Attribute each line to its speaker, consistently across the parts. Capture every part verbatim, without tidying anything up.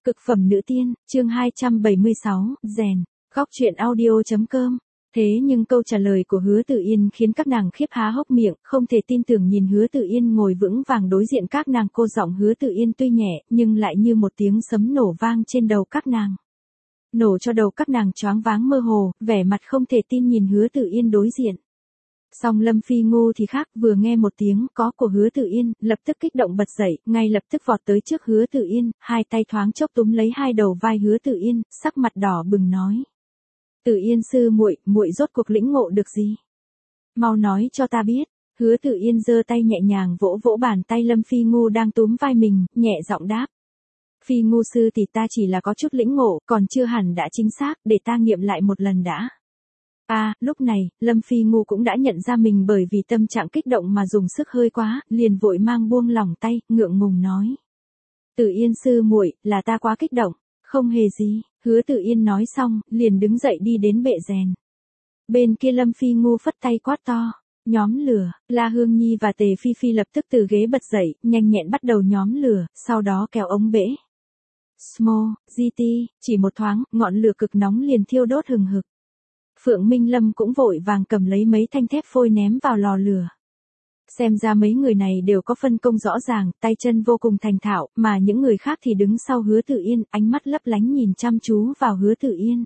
Speaker 1: Cực phẩm nữ tiên, chương hai trăm bảy mươi sáu, rèn, góc truyện audio.com. Thế nhưng câu trả lời của Hứa Tử Yên khiến các nàng khiếp há hốc miệng, không thể tin tưởng nhìn Hứa Tử Yên ngồi vững vàng đối diện các nàng. Cô giọng Hứa Tử Yên tuy nhẹ, nhưng lại như một tiếng sấm nổ vang trên đầu các nàng. Nổ cho đầu các nàng choáng váng mơ hồ, vẻ mặt không thể tin nhìn Hứa Tử Yên đối diện. Song Lâm Phi Ngô thì khác, vừa nghe một tiếng có của Hứa Tử Yên, lập tức kích động bật dậy, ngay lập tức vọt tới trước Hứa Tử Yên, hai tay thoáng chốc túm lấy hai đầu vai Hứa Tử Yên, sắc mặt đỏ bừng nói: "Tử Yên sư muội, muội rốt cuộc lĩnh ngộ được gì? Mau nói cho ta biết." Hứa Tử Yên giơ tay nhẹ nhàng vỗ vỗ bàn tay Lâm Phi Ngô đang túm vai mình, nhẹ giọng đáp: "Phi Ngô sư tỷ, ta chỉ là có chút lĩnh ngộ, còn chưa hẳn đã chính xác, để ta nghiệm lại một lần đã." À, lúc này, Lâm Phi Ngô cũng đã nhận ra mình bởi vì tâm trạng kích động mà dùng sức hơi quá, liền vội mang buông lỏng tay, ngượng ngùng nói: "Tử Yên sư muội, là ta quá kích động." "Không hề gì." Hứa Tử Yên nói xong, liền đứng dậy đi đến bệ rèn. Bên kia Lâm Phi Ngô phất tay quát to: "Nhóm lửa!" La Hương Nhi và Tề Phi Phi lập tức từ ghế bật dậy, nhanh nhẹn bắt đầu nhóm lửa, sau đó kéo ống bể. Smo, giê tê, chỉ một thoáng, ngọn lửa cực nóng liền thiêu đốt hừng hực. Phượng Minh Lâm cũng vội vàng cầm lấy mấy thanh thép phôi ném vào lò lửa. Xem ra mấy người này đều có phân công rõ ràng, tay chân vô cùng thành thạo, mà những người khác thì đứng sau Hứa Tử Yên, ánh mắt lấp lánh nhìn chăm chú vào Hứa Tử Yên.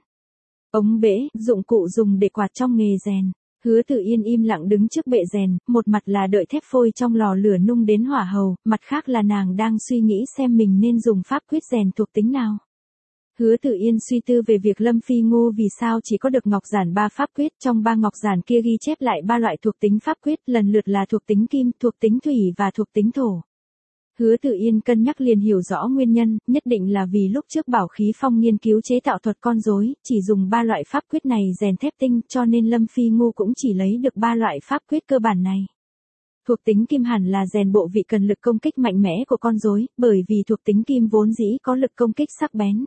Speaker 1: Ống bể, dụng cụ dùng để quạt trong nghề rèn. Hứa Tử Yên im lặng đứng trước bệ rèn, một mặt là đợi thép phôi trong lò lửa nung đến hỏa hầu, mặt khác là nàng đang suy nghĩ xem mình nên dùng pháp quyết rèn thuộc tính nào. Hứa Tử Yên suy tư về việc Lâm Phi Ngô vì sao chỉ có được ngọc giản ba pháp quyết, trong ba ngọc giản kia ghi chép lại ba loại thuộc tính pháp quyết, lần lượt là thuộc tính kim, thuộc tính thủy và thuộc tính thổ. Hứa Tử Yên cân nhắc liền hiểu rõ nguyên nhân, nhất định là vì lúc trước Bảo Khí Phong nghiên cứu chế tạo thuật con rối, chỉ dùng ba loại pháp quyết này rèn thép tinh, cho nên Lâm Phi Ngô cũng chỉ lấy được ba loại pháp quyết cơ bản này. Thuộc tính kim hẳn là rèn bộ vị cần lực công kích mạnh mẽ của con rối, bởi vì thuộc tính kim vốn dĩ có lực công kích sắc bén.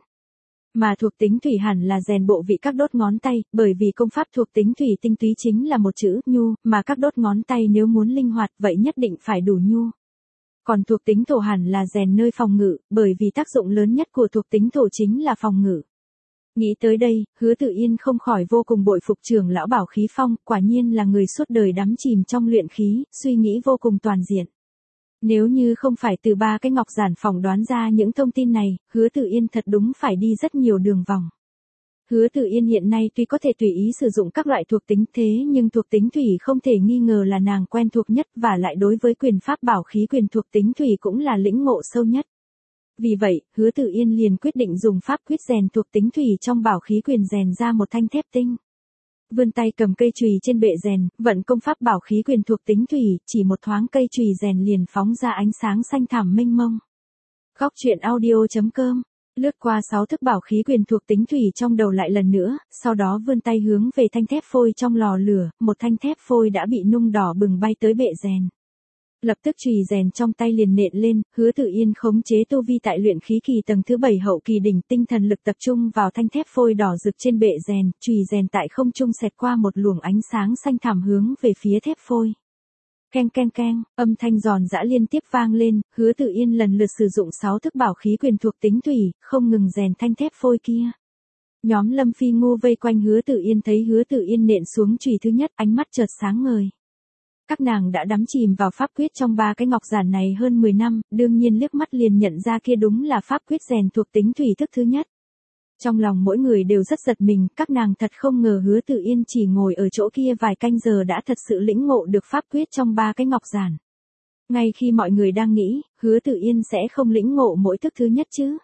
Speaker 1: Mà thuộc tính thủy hẳn là rèn bộ vị các đốt ngón tay, bởi vì công pháp thuộc tính thủy tinh túy chính là một chữ nhu, mà các đốt ngón tay nếu muốn linh hoạt vậy nhất định phải đủ nhu. Còn thuộc tính thổ hẳn là rèn nơi phòng ngự, bởi vì tác dụng lớn nhất của thuộc tính thổ chính là phòng ngự. Nghĩ tới đây, Hứa Tử Yên không khỏi vô cùng bội phục trưởng lão Bảo Khí Phong, quả nhiên là người suốt đời đắm chìm trong luyện khí, suy nghĩ vô cùng toàn diện. Nếu như không phải từ ba cái ngọc giản phỏng đoán ra những thông tin này, Hứa Tử Yên thật đúng phải đi rất nhiều đường vòng. Hứa Tử Yên hiện nay tuy có thể tùy ý sử dụng các loại thuộc tính thế nhưng thuộc tính thủy không thể nghi ngờ là nàng quen thuộc nhất, và lại đối với quyền pháp bảo khí quyền thuộc tính thủy cũng là lĩnh ngộ sâu nhất. Vì vậy, Hứa Tử Yên liền quyết định dùng pháp quyết rèn thuộc tính thủy trong bảo khí quyền rèn ra một thanh thép tinh. Vươn tay cầm cây chùy trên bệ rèn, vận công pháp bảo khí quyền thuộc tính thủy, chỉ một thoáng cây chùy rèn liền phóng ra ánh sáng xanh thẳm mênh mông. Góc truyện audio.com. Lướt qua sáu thức bảo khí quyền thuộc tính thủy trong đầu lại lần nữa, sau đó vươn tay hướng về thanh thép phôi trong lò lửa, một thanh thép phôi đã bị nung đỏ bừng bay tới bệ rèn. Lập tức chùy rèn trong tay liền nện lên, Hứa Tử Yên khống chế tu vi tại luyện khí kỳ tầng thứ bảy hậu kỳ đỉnh, tinh thần lực tập trung vào thanh thép phôi đỏ rực trên bệ rèn, chùy rèn tại không trung xẹt qua một luồng ánh sáng xanh thẳm hướng về phía thép phôi. Keng keng keng, âm thanh giòn giã liên tiếp vang lên, Hứa Tử Yên lần lượt sử dụng sáu thức bảo khí quyền thuộc tính thủy, không ngừng rèn thanh thép phôi kia. Nhóm Lâm Phi Ngô vây quanh Hứa Tử Yên thấy Hứa Tử Yên nện xuống chùy thứ nhất, ánh mắt chợt sáng ngời. Các nàng đã đắm chìm vào pháp quyết trong ba cái ngọc giản này hơn mười năm, đương nhiên liếc mắt liền nhận ra kia đúng là pháp quyết rèn thuộc tính thủy thức thứ nhất. Trong lòng mỗi người đều rất giật mình, các nàng thật không ngờ Hứa Tử Yên chỉ ngồi ở chỗ kia vài canh giờ đã thật sự lĩnh ngộ được pháp quyết trong ba cái ngọc giản. Ngay khi mọi người đang nghĩ, Hứa Tử Yên sẽ không lĩnh ngộ mỗi thức thứ nhất chứ.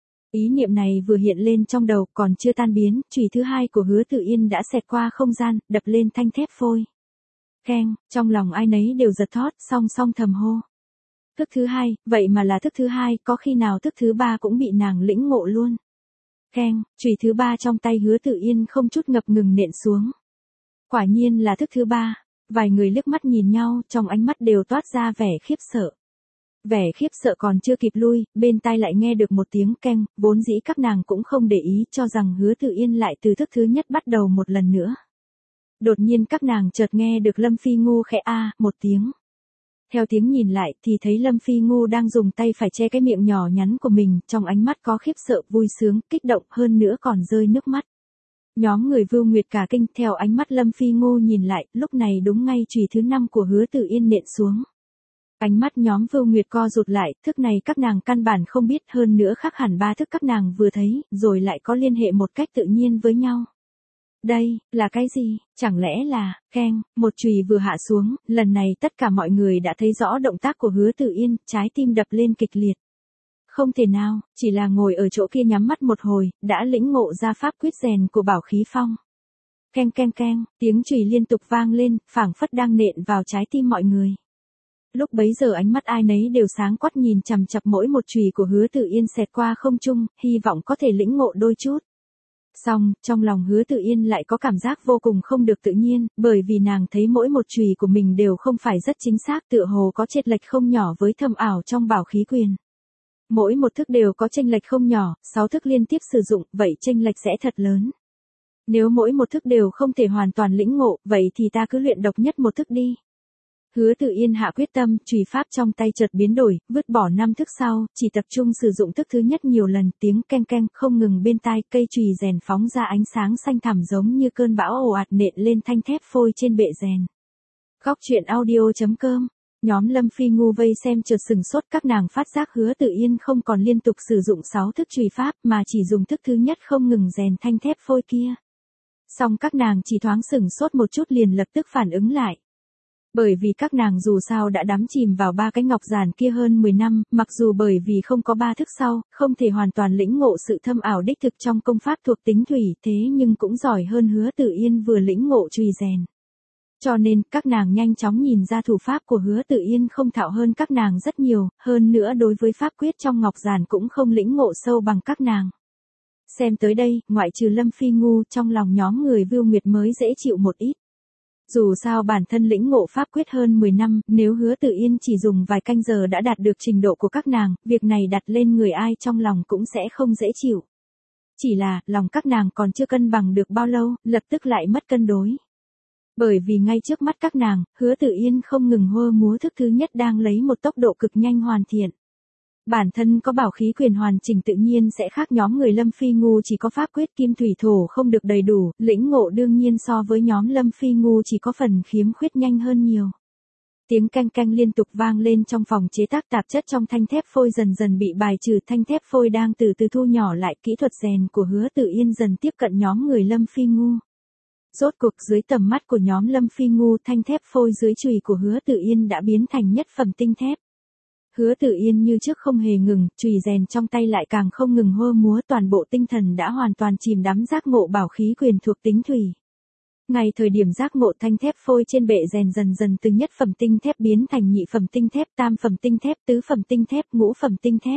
Speaker 1: Ý niệm này vừa hiện lên trong đầu còn chưa tan biến, chùy thứ hai của Hứa Tử Yên đã xẹt qua không gian, đập lên thanh thép phôi. Keng, trong lòng ai nấy đều giật thót, song song thầm hô. Thức thứ hai, vậy mà là thức thứ hai, có khi nào thức thứ ba cũng bị nàng lĩnh ngộ luôn. Keng, chùy thứ ba trong tay Hứa Tử Yên không chút ngập ngừng nện xuống. Quả nhiên là thức thứ ba, vài người liếc mắt nhìn nhau, trong ánh mắt đều toát ra vẻ khiếp sợ. Vẻ khiếp sợ còn chưa kịp lui, bên tai lại nghe được một tiếng keng, vốn dĩ các nàng cũng không để ý, cho rằng Hứa Tử Yên lại từ thức thứ nhất bắt đầu một lần nữa. Đột nhiên các nàng chợt nghe được Lâm Phi Ngô khẽ a một tiếng. Theo tiếng nhìn lại thì thấy Lâm Phi Ngu đang dùng tay phải che cái miệng nhỏ nhắn của mình, trong ánh mắt có khiếp sợ, vui sướng, kích động, hơn nữa còn rơi nước mắt. Nhóm người Vưu Nguyệt cả kinh, theo ánh mắt Lâm Phi Ngu nhìn lại, lúc này đúng ngay chùy thứ năm của Hứa Tử Yên nện xuống. Ánh mắt nhóm Vưu Nguyệt co rụt lại, thức này các nàng căn bản không biết, hơn nữa khác hẳn ba thức các nàng vừa thấy, rồi lại có liên hệ một cách tự nhiên với nhau. Đây, là cái gì? Chẳng lẽ là, keng, một chùy vừa hạ xuống, lần này tất cả mọi người đã thấy rõ động tác của Hứa Tử Yên, trái tim đập lên kịch liệt. Không thể nào, chỉ là ngồi ở chỗ kia nhắm mắt một hồi, đã lĩnh ngộ ra pháp quyết rèn của Bảo Khí Phong. Keng keng keng, tiếng chùy liên tục vang lên, phảng phất đang nện vào trái tim mọi người. Lúc bấy giờ ánh mắt ai nấy đều sáng quắc nhìn chằm chằm mỗi một chùy của Hứa Tử Yên xẹt qua không trung, hy vọng có thể lĩnh ngộ đôi chút. Xong, trong lòng Hứa Tử Yên lại có cảm giác vô cùng không được tự nhiên, bởi vì nàng thấy mỗi một chùy của mình đều không phải rất chính xác, tựa hồ có chênh lệch không nhỏ với thâm ảo trong Bảo Khí Quyền. Mỗi một thức đều có chênh lệch không nhỏ, sáu thức liên tiếp sử dụng, vậy chênh lệch sẽ thật lớn. Nếu mỗi một thức đều không thể hoàn toàn lĩnh ngộ, vậy thì ta cứ luyện độc nhất một thức đi. Hứa Tử Yên hạ quyết tâm, chùy pháp trong tay chợt biến đổi, vứt bỏ năm thức sau, chỉ tập trung sử dụng thức thứ nhất nhiều lần, tiếng keng keng không ngừng bên tai, cây chùy rèn phóng ra ánh sáng xanh thẳm giống như cơn bão ồ ạt nện lên thanh thép phôi trên bệ rèn. Góc truyện audio chấm com. Nhóm Lâm Phi Ngu vây xem chợt sừng sốt, các nàng phát giác Hứa Tử Yên không còn liên tục sử dụng sáu thức chùy pháp mà chỉ dùng thức thứ nhất không ngừng rèn thanh thép phôi kia. Song các nàng chỉ thoáng sừng sốt một chút liền lập tức phản ứng lại. Bởi vì các nàng dù sao đã đắm chìm vào ba cái ngọc giản kia hơn mười năm, mặc dù bởi vì không có ba thức sau, không thể hoàn toàn lĩnh ngộ sự thâm ảo đích thực trong công pháp thuộc tính thủy, thế nhưng cũng giỏi hơn Hứa Tử Yên vừa lĩnh ngộ chùy rèn. Cho nên, các nàng nhanh chóng nhìn ra thủ pháp của Hứa Tử Yên không thạo hơn các nàng rất nhiều, hơn nữa đối với pháp quyết trong ngọc giản cũng không lĩnh ngộ sâu bằng các nàng. Xem tới đây, ngoại trừ Lâm Phi Ngu, trong lòng nhóm người Vưu Nguyệt mới dễ chịu một ít. Dù sao bản thân lĩnh ngộ pháp quyết hơn mười năm, nếu Hứa Tử Yên chỉ dùng vài canh giờ đã đạt được trình độ của các nàng, việc này đặt lên người ai trong lòng cũng sẽ không dễ chịu. Chỉ là, lòng các nàng còn chưa cân bằng được bao lâu, lập tức lại mất cân đối. Bởi vì ngay trước mắt các nàng, Hứa Tử Yên không ngừng hơ múa thức thứ nhất đang lấy một tốc độ cực nhanh hoàn thiện. Bản thân có bảo khí quyền hoàn chỉnh tự nhiên sẽ khác nhóm người Lâm Phi Ngu chỉ có pháp quyết kim thủy thổ không được đầy đủ, lĩnh ngộ đương nhiên so với nhóm Lâm Phi Ngu chỉ có phần khiếm khuyết nhanh hơn nhiều. Tiếng canh canh liên tục vang lên trong phòng chế tác tạp chất trong thanh thép phôi dần dần bị bài trừ, thanh thép phôi đang từ từ thu nhỏ lại, kỹ thuật rèn của Hứa Tử Yên dần tiếp cận nhóm người Lâm Phi Ngu. Rốt cuộc dưới tầm mắt của nhóm Lâm Phi Ngu, thanh thép phôi dưới chùy của Hứa Tử Yên đã biến thành nhất phẩm tinh thép. Hứa Tử Yên như trước không hề ngừng, chùy rèn trong tay lại càng không ngừng hơ múa, toàn bộ tinh thần đã hoàn toàn chìm đắm giác ngộ bảo khí quyền thuộc tính thủy. Ngay thời điểm giác ngộ, thanh thép phôi trên bệ rèn dần dần từ nhất phẩm tinh thép biến thành nhị phẩm tinh thép, tam phẩm tinh thép, tứ phẩm tinh thép, ngũ phẩm tinh thép.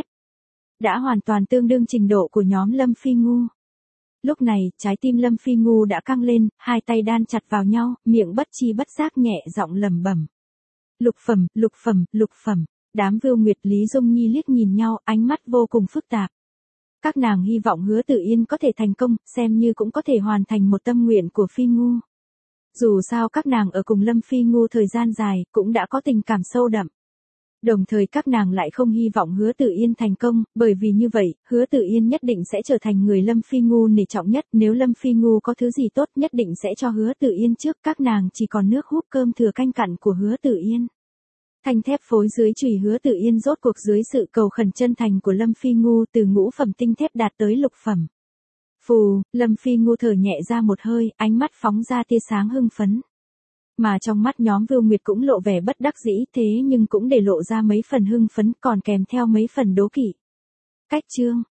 Speaker 1: Đã hoàn toàn tương đương trình độ của nhóm Lâm Phi Ngu. Lúc này, trái tim Lâm Phi Ngu đã căng lên, hai tay đan chặt vào nhau, miệng bất chi bất giác nhẹ giọng lẩm bẩm. Lục phẩm, lục phẩm, lục phẩm. Đám Vưu Nguyệt Lý Dung Nhi liếc nhìn nhau, ánh mắt vô cùng phức tạp. Các nàng hy vọng Hứa Tử Yên có thể thành công, xem như cũng có thể hoàn thành một tâm nguyện của Phi Ngu. Dù sao các nàng ở cùng Lâm Phi Ngu thời gian dài, cũng đã có tình cảm sâu đậm. Đồng thời các nàng lại không hy vọng Hứa Tử Yên thành công, bởi vì như vậy, Hứa Tử Yên nhất định sẽ trở thành người Lâm Phi Ngu nể trọng nhất, nếu Lâm Phi Ngu có thứ gì tốt nhất định sẽ cho Hứa Tử Yên trước, các nàng chỉ còn nước húp cơm thừa canh cặn của Hứa Tử Yên. Thanh thép phối dưới chùy Hứa Tử Yên rốt cuộc dưới sự cầu khẩn chân thành của Lâm Phi Ngu từ ngũ phẩm tinh thép đạt tới lục phẩm. Phù, Lâm Phi Ngu thở nhẹ ra một hơi, ánh mắt phóng ra tia sáng hưng phấn. Mà trong mắt nhóm Vưu Nguyệt cũng lộ vẻ bất đắc dĩ, thế nhưng cũng để lộ ra mấy phần hưng phấn, còn kèm theo mấy phần đố kỵ. Cách chương